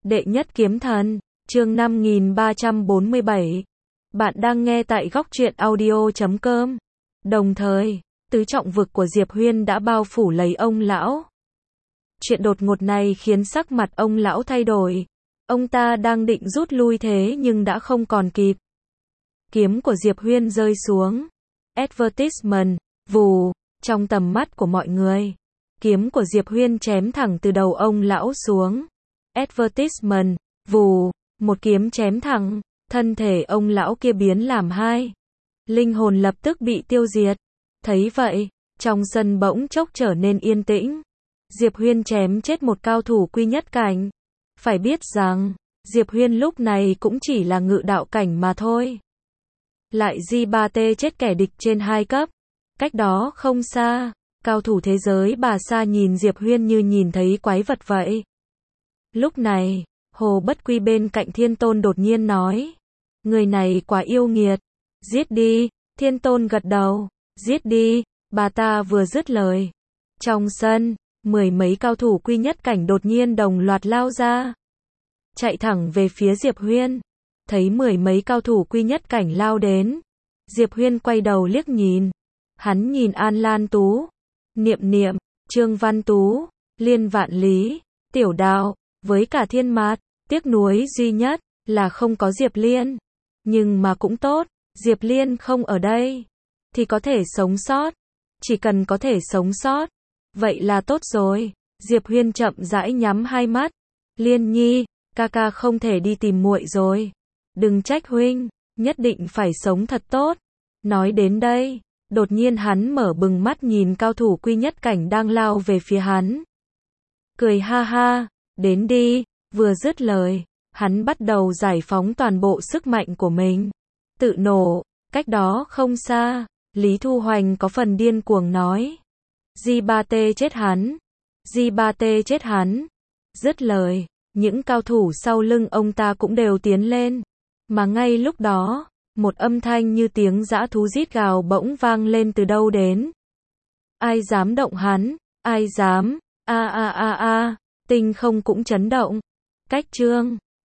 Đệ nhất kiếm thần, chương 5347. Bạn đang nghe tại góc truyện audio.com. Đồng thời, tứ trọng vực của Diệp Huyên đã bao phủ lấy ông lão. Chuyện đột ngột này khiến sắc mặt ông lão thay đổi. Ông ta đang định rút lui thế nhưng đã không còn kịp. Kiếm của Diệp Huyên rơi xuống. Advertisement, vù, trong tầm mắt của mọi người. Kiếm của Diệp Huyên chém thẳng từ đầu ông lão xuống. Advertisement, vù, một kiếm chém thẳng, thân thể ông lão kia biến làm hai. Linh hồn lập tức bị tiêu diệt. Thấy vậy, trong sân bỗng chốc trở nên yên tĩnh. Diệp Huyên chém chết một cao thủ quy nhất cảnh. Phải biết rằng, Diệp Huyên lúc này cũng chỉ là ngự đạo cảnh mà thôi. Lại J3T chết kẻ địch trên 2 cấp. Cách đó không xa, cao thủ thế giới Bà Sa nhìn Diệp Huyên như nhìn thấy quái vật vậy. Lúc này, Hồ Bất Quy bên cạnh Thiên Tôn đột nhiên nói. Người này quá yêu nghiệt. Giết đi, Thiên Tôn gật đầu. Giết đi, bà ta vừa dứt lời. Trong sân, mười mấy cao thủ quy nhất cảnh đột nhiên đồng loạt lao ra. Chạy thẳng về phía Diệp Huyên. Thấy mười mấy cao thủ quy nhất cảnh lao đến. Diệp Huyên quay đầu liếc nhìn. Hắn nhìn An Lan Tú, Niệm Niệm, Trương Văn Tú, Liên Vạn Lý, Tiểu Đạo, với cả Thiên Mạt. Tiếc nuối duy nhất là không có Diệp Liên. Nhưng mà cũng tốt, Diệp Liên không ở đây thì có thể sống sót. Chỉ cần có thể sống sót, vậy là tốt rồi. Diệp Huyên chậm rãi nhắm hai mắt. Liên Nhi, ca ca không thể đi tìm muội rồi. Đừng trách huynh, nhất định phải sống thật tốt. Nói đến đây, đột nhiên hắn mở bừng mắt nhìn cao thủ quy nhất cảnh đang lao về phía hắn. Cười ha ha, đến đi, vừa dứt lời, hắn bắt đầu giải phóng toàn bộ sức mạnh của mình. Tự nổ, cách đó không xa, Lý Thu Hoành có phần điên cuồng nói. J3T chết hắn, J3T chết hắn. Dứt lời, những cao thủ sau lưng ông ta cũng đều tiến lên. Mà ngay lúc đó, một âm thanh như tiếng dã thú rít gào bỗng vang lên từ đâu đến. Ai dám động hắn, ai dám, a, Tinh không cũng chấn động. Cách chương